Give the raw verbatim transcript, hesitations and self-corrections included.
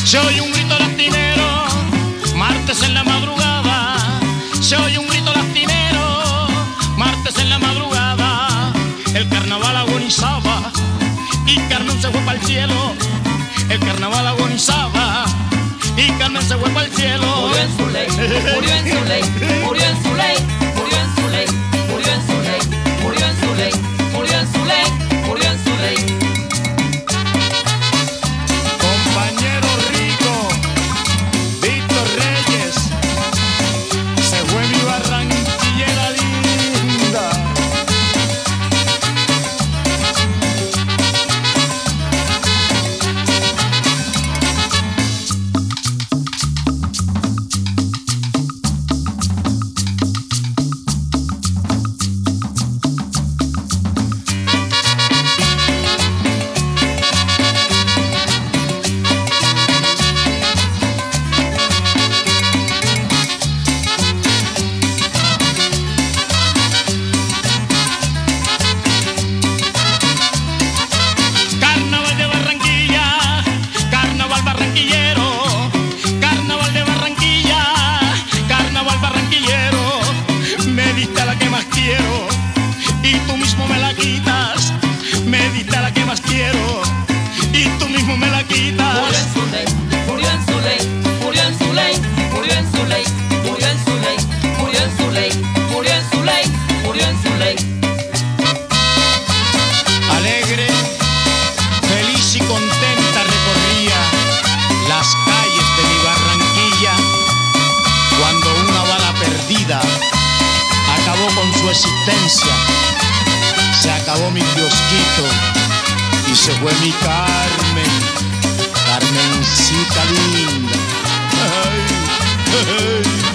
Se oye un grito lastimero, martes en la madrugada. Se oye un grito lastimero, martes en la madrugada. El carnaval agonizaba y Carmen se fue para el cielo. El carnaval agonizaba y Carmen se fue para el cielo. Murió en su ley, murió en su ley, murió en su ley, murió en su ley, murió en su ley, murió en su ley, murió en su ley, murió en su ley. Compañero rico, Víctor Reyes, se fue mi barranquillera linda. Y tú mismo me la quitas, me diste la que más quiero, y tú mismo me la quitas. Murió en su ley, murió en su ley, murió en su ley, murió en su ley, murió en su ley, murió en su ley, murió en su ley, murió en su ley. Alegre, feliz y contenta recorría las calles de mi Barranquilla cuando una bala perdida acabó con su existencia. Se acabó mi kiosquito y se fue mi Carmen, Carmencita linda. Ay, ay.